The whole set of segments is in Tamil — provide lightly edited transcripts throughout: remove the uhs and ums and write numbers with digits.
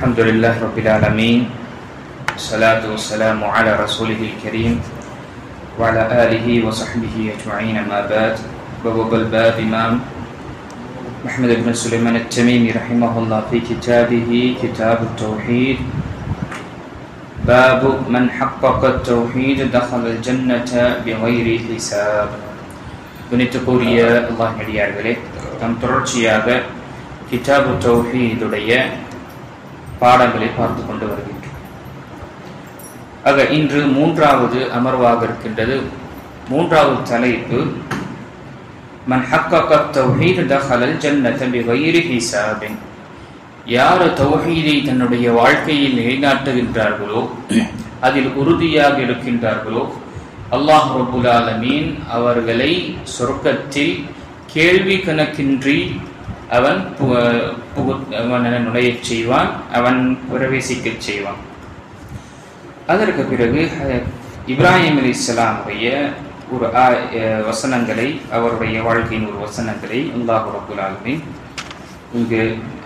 الحمد لله رب العالمين والصلاة والسلام على رسوله الكريم وعلى آله وصحبه أجمعين ما بعد. بواب الباب إمام محمد بن سليمان التميمي رحمه الله في كتابه كتاب التوحيد باب من حقق التوحيد دخل الجنة بغير حساب. கணித்துக்குரிய அல்லாஹ் நடிகார்களே, நாம் தொடர்ச்சியாக கிதாபு தௌஹீதுடைய பாடங்களை பார்த்து கொண்டு வருகின்றோம். ஆக இன்று மூன்றாவது அமர்வாக இருக்கின்றது. மூன்றாவது தலைப்பு மன் ஹக்கக தௌஹீத் தஹலல் ஜன்னத பிகைரி ஹிசாபின். யார் தௌஹீதை தன்னுடைய வாழ்க்கையில் நிலைநாட்டுகின்றார்களோ, அதில் உறுதியாக இருக்கின்றார்களோ, அல்லாஹ் ரப்புல் ஆலமீன் அவர்களை சொர்க்கத்தில் கேள்வி கணக்கின்றி அவன் நுழையச் செய்வான், அவன் பிரவேசிக்கச் செய்வான். அதற்கு பிறகு இப்ராஹிம் அலைஹிஸ்ஸலாமுடைய ஒரு வசனங்களை, அவருடைய வாழ்க்கையின் ஒரு வசனங்களை அல்லாஹ் ரப்புல் ஆலமீன் இங்கு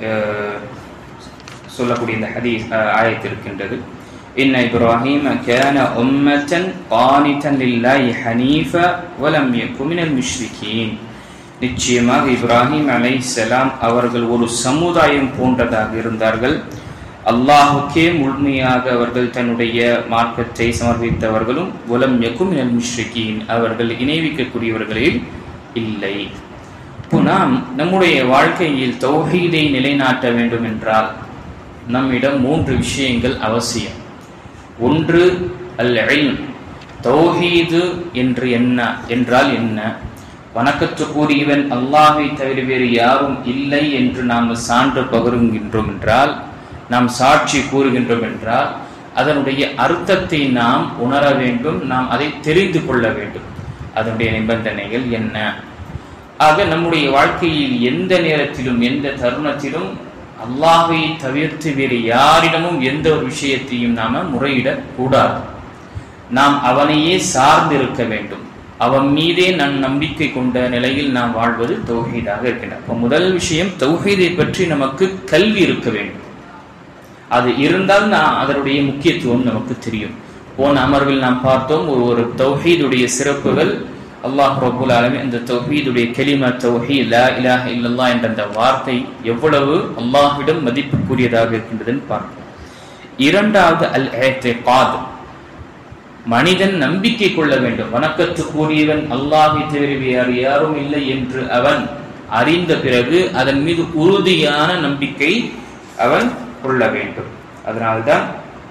சொல்லக்கூடிய இந்த ஹதீஸ் ஆயத்து இருக்கின்றது. இன்ன இப்ராஹீம கான உம்மத்தன் கானிதன் லில்லாஹி ஹனீஃபா வலம் யகு மினல் முஷ்ரிகீன். நிச்சயமாக இப்ராஹிம் அலைஹிஸ்ஸலாம் அவர்கள் ஒரு சமுதாயம் போன்றதாக இருந்தார்கள். அல்லாஹுக்கே முழுமையாக அவர்கள் தன்னுடைய மார்க்கத்தை சமர்ப்பித்தவர்களும், வலம் யகு மினல் முஷ்ரிகீன் அவர்கள் இணைவிக்கக்கூடியவர்களில் இல்லை. நாம் நம்முடைய வாழ்க்கையில் தௌஹீதை நிலைநாட்ட வேண்டும் என்றால் நம்மிடம் 3 விஷயங்கள் அவசியம். ஒன்று அல் இல்ம். தௌஹீது என்றால் என்ன? வணக்கத்துக்குரியவன் அல்லாஹை தவிர வேறு யாரும் இல்லை என்று நாம் சான்று பகருகின்றோம் என்றால், நாம் சாட்சி கூறுகின்றோம் என்றால், அதனுடைய அர்த்தத்தை நாம் உணர வேண்டும், நாம் அதை தெரிந்து கொள்ள வேண்டும். அதனுடைய நிபந்தனைகள் என்ன? ஆக நம்முடைய வாழ்க்கையில் எந்த நேரத்திலும் எந்த தருணத்திலும் அல்லாஹை தவிர்த்து வேறு யாரிடமும் எந்த ஒரு விஷயத்தையும் நாம முறையிடக்கூடாது. நாம் அவனையே சார்ந்திருக்க வேண்டும். அவன் மீதே நம் நம்பிக்கை கொண்ட நிலையில் நாம் வாழ்வது தௌஹீதாக இருக்கின்றது. அப்போ முதல் விஷயம், தௌஹீதை பற்றி நமக்கு கல்வி இருக்க வேண்டும். அது இருந்தால் அதனுடைய முக்கியத்துவம் நமக்கு தெரியும். போன அமர்வில் நாம் பார்த்தோம் ஒரு தௌஹீதுடைய சிறப்புகள். அல்லாஹ் ரப்புல் ஆலமீன் இந்த தௌஹீதுடைய கலிமா தௌஹீத் லா இலாஹ இல்லல்லாஹ் என்ற அந்த வார்த்தை எவ்வளவு அல்லாஹ்விடம் மதிப்புக்குரியதாக இருக்கின்றதுன்னு பார்த்தோம். இரண்டாவது அல் இஅ்திகாத். மனிதன் நம்பிக்கை கொள்ள வேண்டும். வணக்கத்துக்குரியவன் அல்லாஹை தவிர வேறு யாரும் இல்லை என்று அவன் அறிந்த பிறகு அதன் மீது உறுதியான நம்பிக்கை அவன் கொள்ள வேண்டும். அதனால்தான்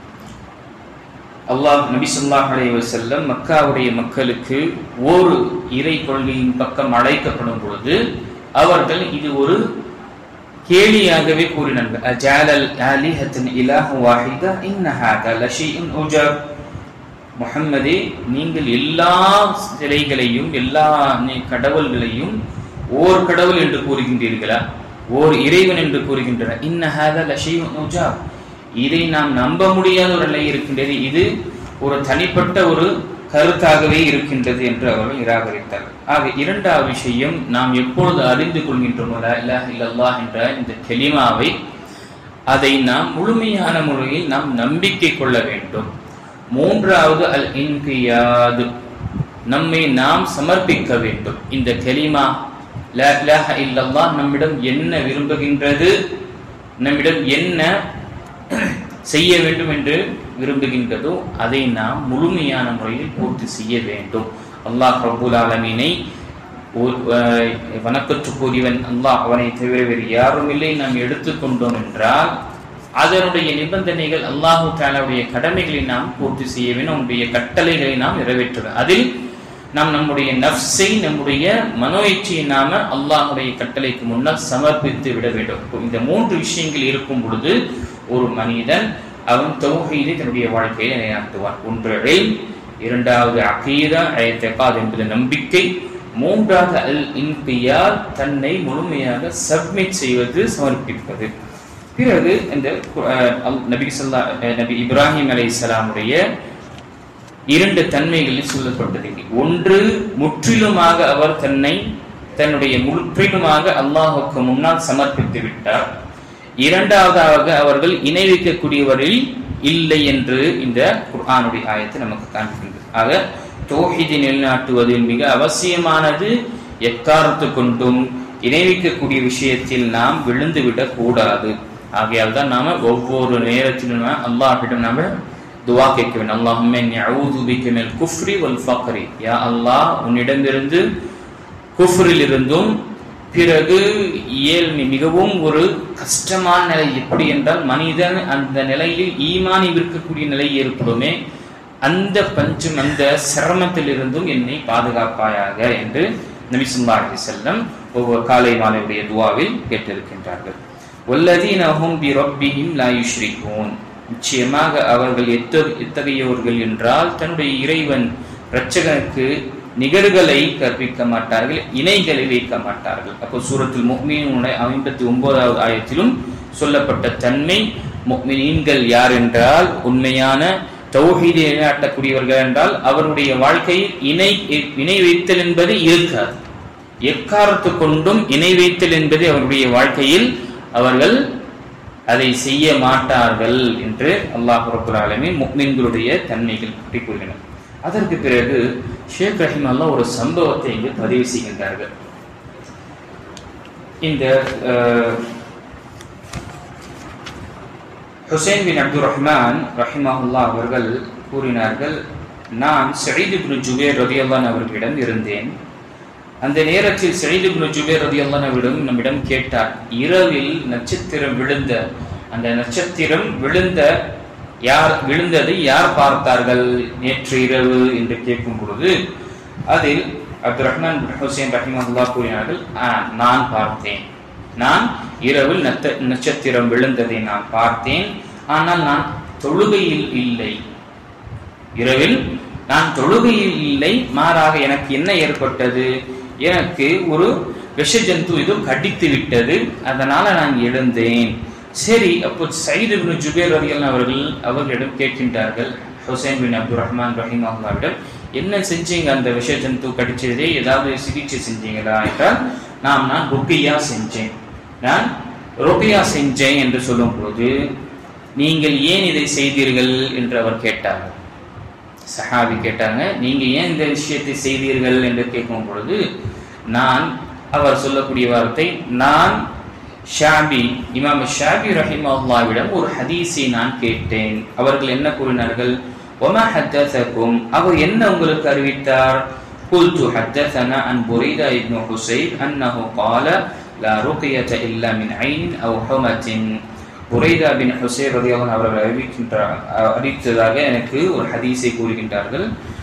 அல்லாஹ் நபி ஸல்லல்லாஹு அலைஹி வஸல்லம் மக்காவுடைய மக்களுக்கு ஒரு இறை கொள்கையின் பக்கம் அழைக்கப்படும் பொழுது அவர்கள் இது ஒரு கேலியாகவே கூறினார்கள். அஜாலல் ஆலிஹத்தன் இலாஹு வாஹிதா இன்ன ஹாதா லஷைஉன் உஜாப். முஹம்மதே, நீங்கள் எல்லா சிலைகளையும் எல்லா கடவுள்களையும் ஓர் கடவுள் என்று கூறுகின்றீர்களா? ஓர் இறைவன் என்று கூறுகின்றனர். இன்ன ஹாதா லஷைஉன் உஜாப். இதை நாம் நம்ப முடியாத ஒரு நிலை இருக்கின்றது, இது ஒரு தனிப்பட்ட ஒரு கருத்தாகவே இருக்கின்றது என்று அவர்கள் நிராகரித்தார்கள். ஆக இரண்டாவது விஷயம், நாம் எப்பொழுது அறிந்து கொள்கின்றோமோ லா இலாஹ இல்லல்லாஹ் என்ற இந்த கலிமாவை, அதை நாம் முழுமையான முறையில் நாம் நம்பிக்கை கொள்ள வேண்டும். மூன்றாவது அல் இன்கியாத். நம்மை நாம் சமர்ப்பிக்க வேண்டும். இந்த கலிமா லா இலாஹ இல்லல்லாஹ் நம்மிடம் என்ன விரும்புகின்றது, நம்மிடம் என்ன செய்ய வேண்டும் என்று விரும்புகின்றதோ அதை நாம் முழுமையான முறையில் பூர்த்தி செய்ய வேண்டும். அல்லாஹ் ரப்புல் ஆலமீனை வணக்கத்துக்குரியவன் அல்லாஹ், அவனை தவிர வேறு யாரும் இல்லை நாம் எடுத்துக்கொண்டோம் என்றால் அதனுடைய நிபந்தனைகள், அல்லாஹு தஆலாவுடைய கடமைகளை நாம் பூர்த்தி செய்ய வேண்டும். அவனுடைய கட்டளைகளை நாம் நிறைவேற்ற வேண்டும். அதில் நாம் நம்முடைய நஃப்ஸை, நம்முடைய மனோ இச்சையை நாம அல்லாஹுடைய கட்டளைக்கு முன்னால் சமர்ப்பித்து விட வேண்டும். இந்த 3 விஷயங்கள் இருக்கும் பொழுது ஒரு மனிதன் அவன் தௌஹீதை தன்னுடைய வாழ்க்கையை நிலைநாட்டுவான். ஒன்று இல்ம், இரண்டாவது அகீதா இஅ்திகாத் என்பது நம்பிக்கை, மூன்றாவது அல் இன்கியாத் தன்னை முழுமையாக சப்மிட் செய்வது, சமர்ப்பிப்பது. பிறகு இந்த நபி இப்ராஹிம் அலைஹிஸ்ஸலாமுடைய 2 தன்மைகளில் சொல்லப்பட்டது. ஒன்று, முற்றிலுமாக அவர் தன்னுடைய முற்றிலுமாக அல்லாஹுக்கு முன்னால் சமர்ப்பித்து விட்டார். இரண்டாவதாக அவர்கள் இணை வைக்கக்கூடியவரில் இல்லை என்று இந்த குர்ஆனுடைய ஆயத்தை நமக்கு காண்பிக்கின்றது. ஆக தௌஹீதை நிலைநாட்டுவதில் மிக அவசியமானது எக்காரணத்து கொண்டும் இணை வைக்கக்கூடிய விஷயத்தில் நாம் விழுந்துவிடக் கூடாது. ஆகையால் தான் நாம ஒவ்வொரு நேரத்திலும் அல்லாஹ்விடம் நாம துஆ கேட்க வேண்டும். அல்லாஹும்ம இன்னி அஊது பிக மினல் குஃப்ரி வல் ஃபக்ரி, யா அல்லாஹ் உன்னிடமிருந்து குஃப்ரில் இருந்தும் பிறகு ஏழ்மை மிகவும் ஒரு கஷ்டமான நிலை. எப்படி என்றால் மனிதன் அந்த நிலையில் ஈமானை விற்கக்கூடிய நிலை ஏற்படுமே, அந்த பஞ்சம் அந்த சிரமத்தில் இருந்தும் என்னை பாதுகாப்பாயாக என்று நபி ஸல்லல்லாஹு அலைஹி வஸல்லம் ஒவ்வொரு காலை மாலையுடைய துஆவில் கேட்டிருக்கின்றார்கள். வல்லதீன ஹும் பி ரப்பிஹிம் லா யுஷ்ரிகூன், நிச்சயமாக அவர்கள் எத்தகையவர்கள் என்றால் தன்னுடைய இறைவன் இரட்சகனுக்கு நிகர்களை கற்பிக்க மாட்டார்கள், இணைகளை வைக்க மாட்டார்கள். அப்போ சூரத்துல் முஃமினூன் 59வது ஆயத்திலும் சொல்லப்பட்ட தன்மை முஃமினீன்கள் யார் என்றால் உண்மையான தௌஹீதை நிலைநாட்டக்கூடியவர்கள் என்றால் அவருடைய வாழ்க்கையில் இணை வைத்தல் என்பது இருக்காது. எக்காரணத்து கொண்டும் இணை வைத்தல் என்பது அவருடைய வாழ்க்கையில் அவர்கள் அதை செய்ய மாட்டார்கள் என்று அல்லாஹ் ரப்பல் ஆலமீன் முஃமின்களுடைய தன்மைகள் பற்றி கூறுகிறார். அதற்கு பிறகு ஷேக் ரஹிமஹுல்லாஹ் ஒரு சம்பவத்தை இங்கு பதிவு செய்கின்றார்கள். இந்த ஹுசைன் பின் அப்துர் ரஹ்மான் ரஹிமஹுல்லாஹ் அவர்கள் கூறினார்கள், நான் சயீத் இப்னு ஜுபைர் ரலியல்லாஹு அன்ஹு அவர்களிடம் இருந்தேன். அந்த நேரத்தில் சயீத் இப்னு ஜுபைர் ரலியல்லாஹு அன்ஹு நம்மிடம் கேட்டார், இரவில் நட்சத்திரம் விழுந்த அந்த நட்சத்திரம் விழுந்ததை யார் பார்த்தார்கள் நேற்று இரவு என்று கேட்கும் பொழுது அதில் அப்துர் ரஹ்மான் ஹுசைன் ரஹிமஹுல்லாஹ் கூறினார்கள், நான் பார்த்தேன், நான் இரவில் நட்சத்திரம் விழுந்ததை நான் பார்த்தேன், ஆனால் நான் தொழுகையில் இல்லை. இரவில் நான் தொழுகையில் இல்லை, மாறாக எனக்கு என்ன ஏற்பட்டது, எனக்கு ஒரு விஷ ஜந்து இது கடித்து விட்டது, அதனால நான் எழுந்தேன். சரி, அப்போ சயீத் இப்னு ஜுபைர் ரலியல்லாஹு அவர்களிடம் கேட்கின்றார்கள், ஹுசைன் பின் அப்துர் ரஹ்மான் ரஹிமஹுல்லாஹ்விடம், என்ன செஞ்சீங்க, அந்த விஷ ஜந்து கடிச்சதே ஏதாவது சிகிச்சை செஞ்சீங்களா என்றால், நான் ருக்கியா செஞ்சேன், நான் ருக்கியா செஞ்சேன் என்று சொல்லும் பொழுது, நீங்கள் ஏன் இதை செய்தீர்கள் என்று அவர் கேட்டார். சஹாபி கேட்டாங்க, நீங்க ஏன் இந்த விஷயத்தை செய்தீர்கள் என்று கேட்கும் பொழுது அவர் சொல்லக்கூடிய வார்த்தை, நான் இமாம் ஷாபி ரஹிமஹுல்லாஹ்விடம் ஒரு ஹதீஸை நான் கேட்டேன். அவர்கள் என்ன கூறினார்கள், வமா ஹத்தஸகும், அவர் என்ன உங்களுக்கு அறிவித்தார், குல்து ஹத்தஸனா அன் புரைதா இப்னு ஹுசைப் அன்னஹு قال لا رقية إلا من عين أو حمة. புரைதா பின் ஹுசைப் ரலியல்லாஹு அன்ஹு அவர்கள் அறிவித்ததாக எனக்கு ஒரு ஹதீஸை கூறுகின்றார்கள்.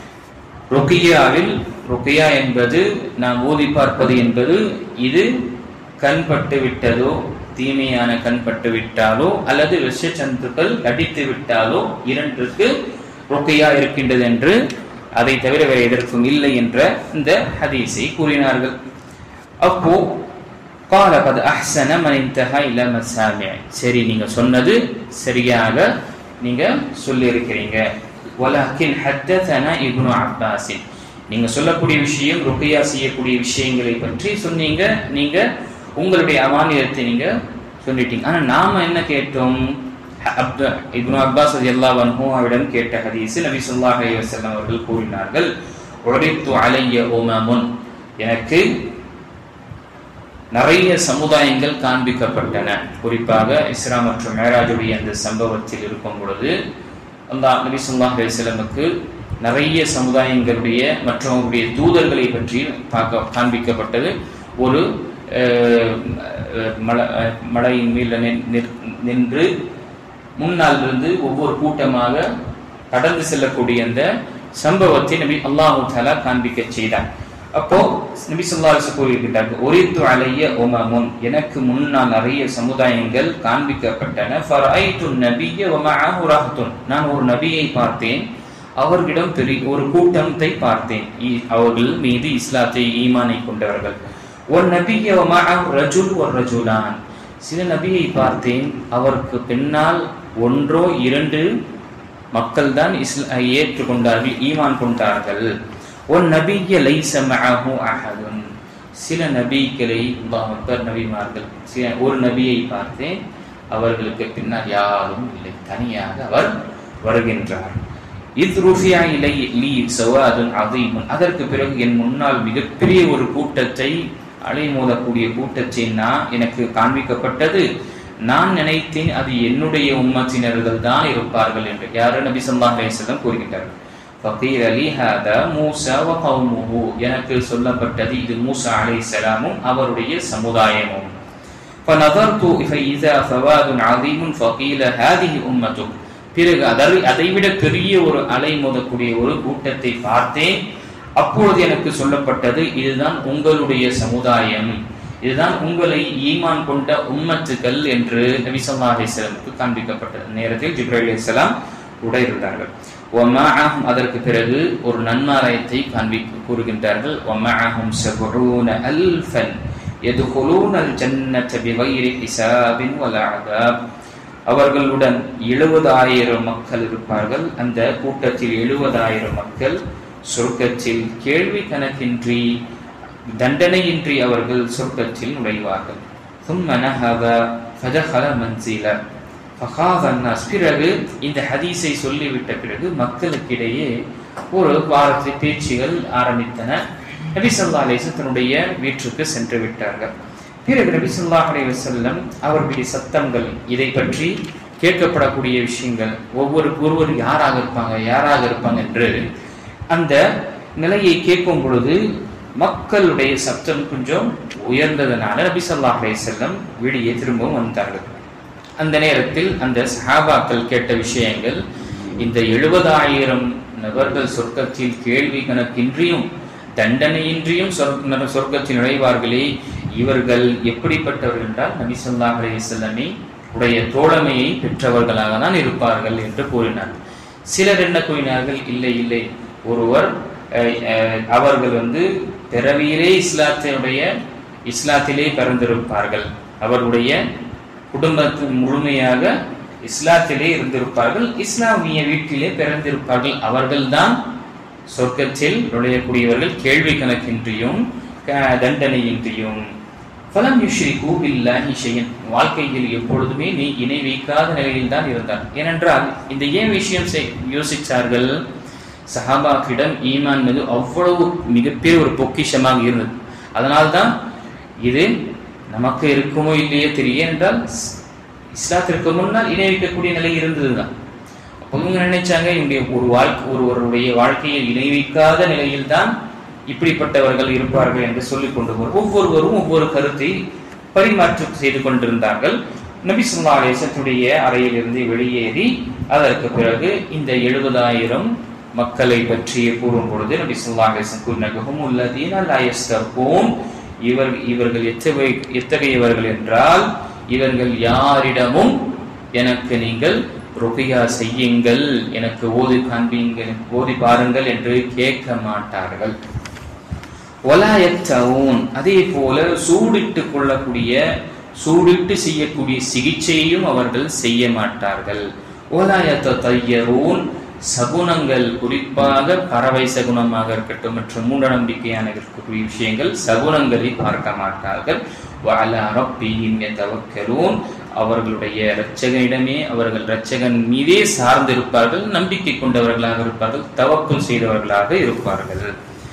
ருக்கியா என்பது நாம் ஓதி பார்ப்பது என்பது இது கண்பட்டு விட்டதோ, தீமையான கண்பட்டு விட்டாலோ அல்லது விஷச்சந்துக்கள் கடித்து விட்டாலோ இரண்டுக்கு ருக்கியா இருக்கின்றது என்று, அதை தவிர வேறு எதற்கும் இல்லை என்ற இந்த ஹதீஸை கூறினார்கள். அப்போ قال قد احسن من انتهى الى مسامع, சரி நீங்க சொன்னது சரியாக நீங்க சொல்லி இருக்கிறீங்க. ولكن حدثنا ابن عباس, நீங்க சொல்லக்கூடிய விஷயம் ருக்கியா செய்யக்கூடிய விஷயங்களை பற்றி சொன்னீங்க, நீங்க உங்களுடைய அமானியத்தை நீங்க சொல்லிட்டீங்க. ஆனா நாம என்ன கேட்டோம், இப்னு அப்பாஸ் ரலியல்லாஹு அன்ஹு அவரிடம் கேட்ட ஹதீஸ் நபி ஸல்லல்லாஹு அலைஹி வஸல்லம் அவர்கள் கூறினார்கள், உரித்து அலைய உமமுன், எனக்கு நிறைய சமுதாயங்கள் காண்பிக்கப்பட்டன. குறிப்பாக இஸ்ரா மற்றும் மேராஜுடைய அந்த சம்பவத்தில் இருக்கும் பொழுது அல்லாஹ் நபி ஸல்லல்லாஹு அலைஹி வஸல்லமுக்கு நிறைய சமுதாயங்களுடைய மற்றவர்களுடைய தூதர்களை பற்றி காண்பிக்கப்பட்டது. ஒரு மலையின் மேல் நின்று முன்னால் இருந்து ஒவ்வொரு கூட்டமாக கடந்து செல்லக்கூடிய அந்த சம்பவத்தை நபி அல்லாஹு தஆலா காண்பிக்க செய்தார். அப்போ நபி ஸல்லல்லாஹு அலைஹி வஸல்லம் கூறுகிறார்கள், உரித்து அலைய உமமுன், எனக்கு முன்னால் நிறைய சமுதாயங்கள் காண்பிக்கப்பட்டன. ஃபரைது நபிய வ மஅஹு ரஹ்துன், நான் ஒரு நபியை பார்த்தேன், அவர்களிடம் ஒரு கூட்டத்தை பார்த்தேன், அவர்கள் மீது இஸ்லாத்தை ஈமானை கொண்டவர்கள். ஒரு நபிய வ மஅஹு ரஜுல் வ ரஜுலான், சில நபியை பார்த்தேன், அவருக்கு பின்னால் ஒன்றோ இரண்டு மக்கள் தான் ஏற்றுக்கொண்டார்கள், ஈமான் கொண்டார்கள். ஒரு நபிய லைஸ மஅஹு அஹதுன், சில நபிகளை, அல்லாஹ் அக்பர், நபிமார்கள், ஒரு நபியை பார்த்தேன், அவர்களுக்கு பின்னால் யாரும் இல்லை, தனியாக அவர் வருகின்றார். அதற்கு பிறகு என் முன்னால் மிகப்பெரிய ஒரு கூட்டத்தை, அலைமோதக்கூடிய கூட்டத்தை எனக்கு காண்பிக்கப்பட்டது. நான் நினைத்தேன் அது என்னுடைய உம்மத்தினர்கள் தான் இருப்பார்கள் என்று. யாரு? நபி ஸல்லல்லாஹு அலைஹி வஸல்லம் கூறுகின்றார்கள். ஃபகீல லி ஹாதா மூஸா வ கௌமுஹு, எனக்கு சொல்லப்பட்டது இது மூஸா அலைஹிஸ்ஸலாமும் அவருடைய சமுதாயமும். ஃபனதர்து ஃபஇஸா ஃபவாதுன் அதீமுன் ஃபகீல ஹாதிஹி உம்மத்துக், பிறகு அதைவிட பெரிய ஒரு அலைமோதக்கூடிய ஒரு கூட்டத்தை பார்த்தேன். அப்பொழுது எனக்கு சொல்லப்பட்டது இதுதான் உங்களுடைய சமுதாயம், இதுதான் உங்களை ஈமான் கொண்ட உம்மத்துக்கள் என்று நபி ஸல்லல்லாஹு அலைஹி வஸல்லமுக்கு காண்பிக்கப்பட்டது. நேரத்தில் ஜிப்ரீல் அலைஹிஸ்ஸலாம் கூட இருந்தார்கள். வமஅஹும், அதற்கு பிறகு ஒரு நன்மாராயத்தை கூறுகின்றார்கள். வமஅஹும் 70,000 யதுகுலூனல் ஜன்னத பிகைரி ஹிசாபின் வலா அதாப், அவர்களுடன் 70,000 மக்கள் இருப்பார்கள். அந்த கூட்டத்தில் 70,000 மக்கள் சொர்க்கத்தில் கேள்வி கணக்கின்றி தண்டனையின்றி அவர்கள் சொர்க்கத்தில் நுழைவார்கள். ثم نهض فدخل منزلا فخاف الناس, பிறகு இந்த ஹதீஸை சொல்லிவிட்ட பிறகு மக்களுக்கிடையே ஒரு வார்த்தை பேச்சுகள் ஆரம்பித்தன. நபி ஸல்லல்லாஹு அலைஹி வஸல்லம் தன்னுடைய வீட்டுக்கு சென்று விட்டார்கள். பிறகு நபி ஸல்லல்லாஹு அலைஹி வஸல்லம் அவர்களுடைய சத்தங்கள், இதை பற்றி கேட்கப்படக்கூடிய விஷயங்கள், ஒருவர் யாராக இருப்பாங்க என்று அந்த நிலையை கேட்கும் பொழுது மக்களுடைய சத்தம் கொஞ்சம் உயர்ந்ததனால நபி ஸல்லல்லாஹு அலைஹி வஸல்லம் வெளியே திரும்பவும் வந்தார்கள். அந்த நேரத்தில் அந்த சஹாபாக்கள் கேட்ட விஷயங்கள், இந்த 70,000 நபர்கள் சொர்க்கத்தில் கேள்வி கணக்கின்றியும் தண்டனையின்றியும் சொர்க்கத்தில் நுழைவார்களே, இவர்கள் எப்படிப்பட்டவர்கள் என்றால் நபி ஸல்லல்லாஹு அலைஹி வஸல்லமே உடைய தோழமையை பெற்றவர்களாக தான் இருப்பார்கள் என்று கூறினார். சிலர் என்ன கூறினார்கள், இல்லை ஒருவர் அவர்கள் பிறவியிலே இஸ்லாத்திலே பிறந்திருப்பார்கள், அவருடைய குடும்பத்தின் முழுமையாக இஸ்லாத்திலே இருந்திருப்பார்கள், இஸ்லாமிய வீட்டிலே பிறந்திருப்பார்கள், அவர்கள்தான் சொர்க்கத்தில் நுழையக்கூடியவர்கள் கேள்வி கணக்கின்றியும் தண்டனையின்றியும். ஃபலம் யுஷ்ரிகு பில்லாஹி ஷைஅன், வாழ்க்கையில் எப்பொழுதுமே நீ இணை வைக்காத நிலையில் தான் இருந்தார். ஏனென்றால் இந்த ஏன் விஷயம் யோசிச்சார்கள், சஹாபாக்களிடம் ஈமான் மீது அவ்வளவு மிகப்பெரிய ஒரு பொக்கிஷமாக இருந்தது. அதனால்தான் இது நமக்கு இருக்குமோ இல்லையோ தெரியும், என்றால் இஸ்லாத்திற்கு முன்னால் இணை வைக்கக்கூடிய நிலை இருந்ததுதான். அப்போ இவங்க நினைச்சாங்க ஒருவருடைய வாழ்க்கையில் இணை வைக்காத நிலையில் தான் இப்படிப்பட்டவர்கள் இருப்பார்கள் என்று சொல்லிக் கொண்டு ஒவ்வொருவரும் ஒவ்வொரு கருத்தை பரிமாற்றம் செய்து கொண்டிருந்தார்கள். நபி ஸல்லல்லாஹு அலைஹி வஸல்லம் அறையில் இருந்து வெளியேறி அதற்கு பிறகு இந்த 70,000 மக்களை பற்றி கூறும் பொழுது நபி ஸல்லல்லாஹு அலைஹி வஸல்லம் கூறினார்கள், இவர்கள் எத்தகையவர்கள் என்றால், இவர்கள் யாரிடமும் எனக்கு நீங்கள் ருக்யா செய்யுங்கள், எனக்கு ஓதி காண்பீங்கள், ஓதி பாருங்கள் என்று கேட்க மாட்டார்கள். அதே போல சூடிட்டு செய்யக்கூடிய சிகிச்சையையும் அவர்கள் செய்ய மாட்டார்கள். சகுனங்கள், குறிப்பாக பறவை சகுனமாக இருக்கட்டும் மற்றும் மூட நம்பிக்கையான இருக்கக்கூடிய விஷயங்கள், சகுனங்களை பார்க்க மாட்டார்கள். அவர்களுடைய இரட்சகனிடமே, அவர்கள் இரட்சகன் மீதே சார்ந்திருப்பார்கள், நம்பிக்கை கொண்டவர்களாக இருப்பார்கள், தவக்குல் செய்தவர்களாக இருப்பார்கள்.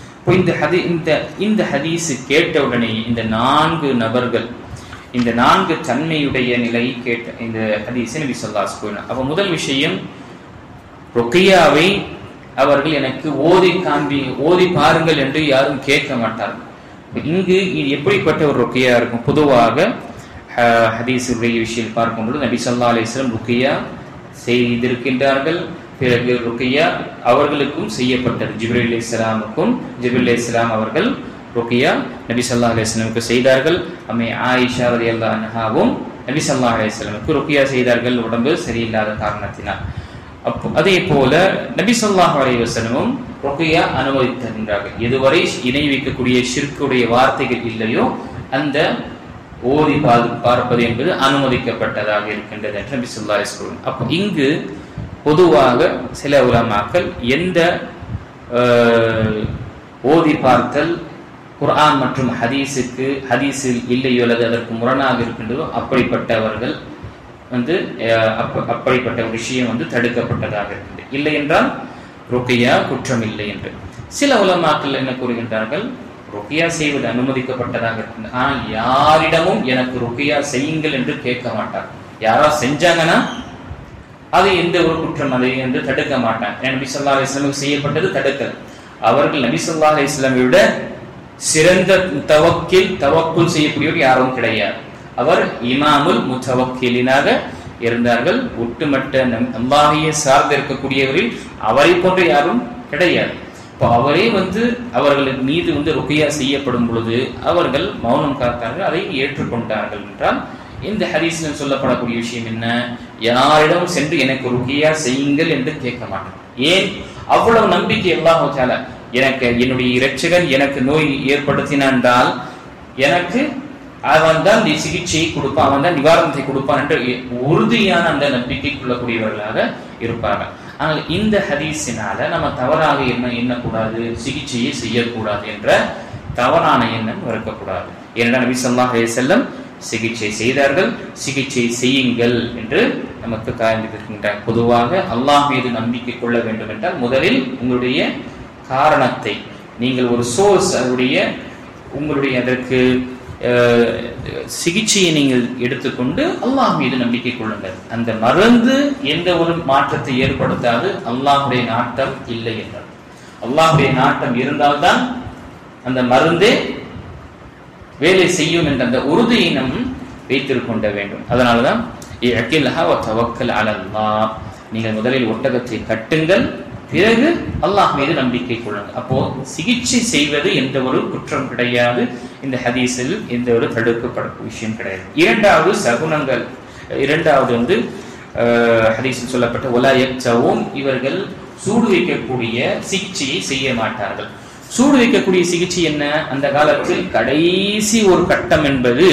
இந்த ஹதீஸ் கேட்டவுடனே இந்த 4 நபர்கள், இந்த 4 தன்மையுடைய நிலை கேட்ட இந்த ஹதீஸை நபி ஸல்லல்லாஹு அலைஹி வஸல்லம். அப்ப முதல் விஷயம், ருக்யாவை அவர்கள் எனக்கு ஓதி பாருங்கள் என்று யாரும் கேட்க மாட்டார்கள். இங்கு இது எப்படிப்பட்ட ஒரு ருக்யா இருக்கும்? பொதுவாக ஹதீஸுடைய விஷயம் பார்க்கும்போது நபி ஸல்லல்லாஹு அலைஹி வஸல்லம் ருக்யா செய்திருக்கின்றார்கள். பிறகு ருக்யா அவர்களுக்கும் செய்யப்பட்டது. ஜிப்ரீல் அலைஹிஸ்ஸலாம் அவர்கள் ருக்யா நபி ஸல்லல்லாஹு அலைஹி வஸல்லமுக்கு செய்தார்கள். அம்மை ஆயிஷா ரலியல்லாஹு அன்ஹாவும் நபி ஸல்லல்லாஹு அலைஹி வஸல்லமுக்கு ருக்யா செய்தார்கள், உடம்பு சரியில்லாத காரணத்தினால். அதே போல நபி ஸல்லல்லாஹு அலைஹி வஸல்லமும் ருக்யா அனுமதித்திருக்கிறார்கள். எதுவரை இணை வைக்கக்கூடிய ஷிர்க்குடைய வார்த்தைகள் இல்லையோ அந்த ஓதி பார்ப்பது என்பது அனுமதிக்கப்பட்டதாக இருக்கின்றது என்று நபி ஸல்லல்லாஹு அலைஹி வஸல்லம். அப்போ இங்கு பொதுவாக சில உலமாக்கள் எந்த ஓதி பார்த்தல் குர்ஆன் மற்றும் ஹதீஸில் இல்லையோ அல்லது அதற்கு முரணாக இருக்கின்றதோ அப்படிப்பட்டவர்கள் வந்து அப்படிப்பட்ட ஒரு விஷயம் வந்து தடுக்கப்பட்டதாக இருக்குது. இல்லை என்றால் ருக்கியா குற்றம் இல்லை என்று சில உலமாக்கள் என்ன கூறுகின்றார்கள், ருக்கியா செய்வது அனுமதிக்கப்பட்டதாக இருக்குது. ஆனால் யாரிடமும் எனக்கு ருக்கியா செய்யுங்கள் என்று கேட்க மாட்டார். யாரா செஞ்சாங்கன்னா அது எந்த ஒரு குற்றம் அதை வந்து தடுக்க மாட்டாங்க. நபி ஸல்லல்லாஹு அலைஹி வஸல்லம் செய்யப்பட்டது தடுக்கல். அவர்கள் நபி ஸல்லல்லாஹு அலைஹி வஸல்லம் விட சிறந்த தவக்குல் செய்யக்கூடியவர் யாரும் கிடையாது. அவர் இமாமுல் முத்தவக்கிலினாக இருந்தார்கள். ஒட்டுமொட்ட அல்லாஹ்வையே சார்ந்து இருக்கக்கூடியவரில் அவரை போன்ற யாரும் கிடையாது. இப்போ அவரே வந்து அவர்களின் மீது வந்து ருக்கியா செய்யப்படும் பொழுது அவர்கள் மௌனம் காத்தார்கள், அதை ஏற்றுக்கொண்டார்கள் என்றால் இந்த ஹதீஸில் சொல்லப்படக்கூடிய விஷயம் என்ன, யாரிடம் சென்று எனக்கு ருக்கியா செய்யுங்கள் என்று கேட்க மாட்டேன். ஏன் அவ்வளவு நம்பிக்கை அல்லாஹ் தஆலா எனக்கு என்னுடைய இரட்சகன் எனக்கு நோய் ஏற்படுத்தினால் எனக்கு அவன் தான் சிகிச்சையை கொடுப்பான், அவன் தான் நிவாரணத்தை கொடுப்பான் என்ற உறுதியான அந்த நம்பிக்கை கொள்ளக்கூடியவர்களாக இருப்பார்கள். ஆனால் இந்த ஹதீஸினால நம்ம தவறாக எண்ணக்கூடாது, சிகிச்சையை செய்யக்கூடாது என்ற தவறான எண்ணம் இருக்கக்கூடாது. ஏனென்றால் நபி ஸல்லல்லாஹு அலைஹி வஸல்லம் சிகிச்சை செய்தார்கள், சிகிச்சை செய்யுங்கள் என்று நமக்கு காண்பித்திருக்கின்றார். பொதுவாக அல்லாஹ் மீது நம்பிக்கை கொள்ள வேண்டும் என்றால் முதலில் உங்களுடைய காரணத்தை நீங்கள் ஒரு சோர்ஸ் உங்களுடைய அதற்கு சிகிச்சையை நீங்கள் எடுத்துக்கொண்டு அல்லாஹ் மீது நம்பிக்கை கொள்ளுங்கள். அந்த மருந்து எந்த ஒரு மாற்றத்தை ஏற்படுத்தாது, அல்லாஹுடைய நாட்டம் இல்லை என்றால். அல்லாஹுடைய நாட்டம் இருந்தால்தான் அந்த மருந்தே வேலை செய்யும் என்ற அந்த உறுதியை நம் வைத்திருக்க வேண்டும். அதனாலதான் நீங்கள் முதலில் ஒட்டகத்தை கட்டுங்கள், பிறகு அல்லாஹ் மீது நம்பிக்கை கொள்ளுங்கள். அப்போ சிகிச்சை செய்வது எந்த ஒரு குற்றம் கிடையாது, இந்த ஹதீஸில் எந்த ஒரு தடுக்கப்படும் விஷயம் கிடையாது. இரண்டாவது சகுனங்கள். இரண்டாவது வந்து ஹதீஸில் சொல்லப்பட்ட ஒலாயக்சவும், இவர்கள் சூடு வைக்கக்கூடிய சிகிச்சையை செய்ய மாட்டார்கள். சூடு வைக்கக்கூடிய சிகிச்சை என்ன, அந்த காலத்தில் கடைசி ஒரு கட்டம் என்பது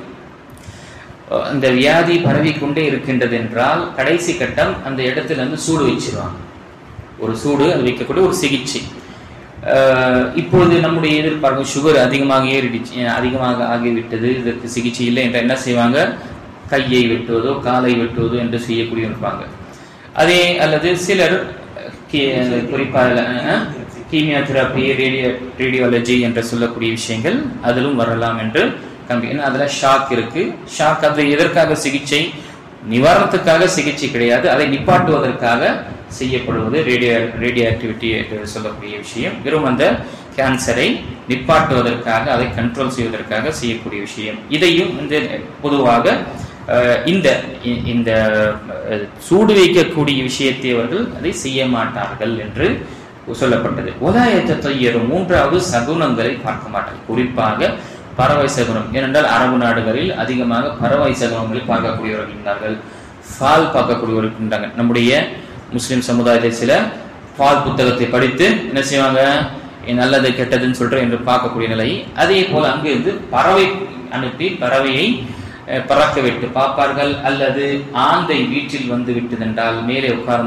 அந்த வியாதி பரவிக்கொண்டே இருக்கின்றது என்றால் கடைசி கட்டம் அந்த இடத்துல இருந்து சூடு வச்சிருவாங்க. ஒரு சூடு அது வைக்கக்கூடிய ஒரு சிகிச்சை. இப்பொழுது நம்முடைய எதிர்பார்க்கும் சுகர் அதிகமாக ஆகிவிட்டது, இதற்கு சிகிச்சை இல்லை என்ற என்ன செய்வாங்க, கையை வெட்டுவதோ காலை வெட்டுவதோ என்று செய்யக்கூடிய இருப்பாங்க. அதே அல்லது சிலர் குறிப்பாக கீமியோதெரபி, ரேடியாலஜி என்று சொல்லக்கூடிய விஷயங்கள் அதிலும் வரலாம் என்று அதுல ஷாக் இருக்கு. ஷாக் அது எதற்காக சிகிச்சை, நிவாரணத்துக்காக சிகிச்சை கிடையாது, அதை நிப்பாட்டுவதற்காக செய்யப்படுவது ரேடியோ ஆக்டிவிட்டி என்று சொல்லக்கூடிய விஷயம். வெறும் அந்த கேன்சரை நிப்பாட்டுவதற்காக, அதை கண்ட்ரோல் செய்வதற்காக செய்யக்கூடிய விஷயம். இதையும் இந்த பொதுவாக இந்த சூடு வைக்கக்கூடிய விஷயத்தை அவர்கள் அதை செய்ய மாட்டார்கள் என்று சொல்லப்பட்டது. உதாயத்தை தையரும் மூன்றாவது சகுனங்களை பார்க்க மாட்டார்கள், குறிப்பாக பறவை சகுனம். ஏனென்றால் அரபு நாடுகளில் அதிகமாக பறவை சகுனங்களை பார்க்கக்கூடியவர்கள் இருந்தார்கள், ஃபால் பார்க்கக்கூடியவர்கள் இருக்கின்றாங்க. நம்முடைய முஸ்லிம் சமுதாயத்தில் சில ஃபால் புத்தகத்தை படித்து என்ன செய்வாங்க, நல்லது கெட்டதுன்னு சொல்ற என்று பார்க்கக்கூடிய நிலை. அதே போல அங்கு இருந்து பறவை அனுப்பி பறவையை பறக்க விட்டு பார்ப்பார்கள். அல்லது ஆந்தை வீட்டில் வந்து விட்டதென்றால் மேலே உட்கார்ந்து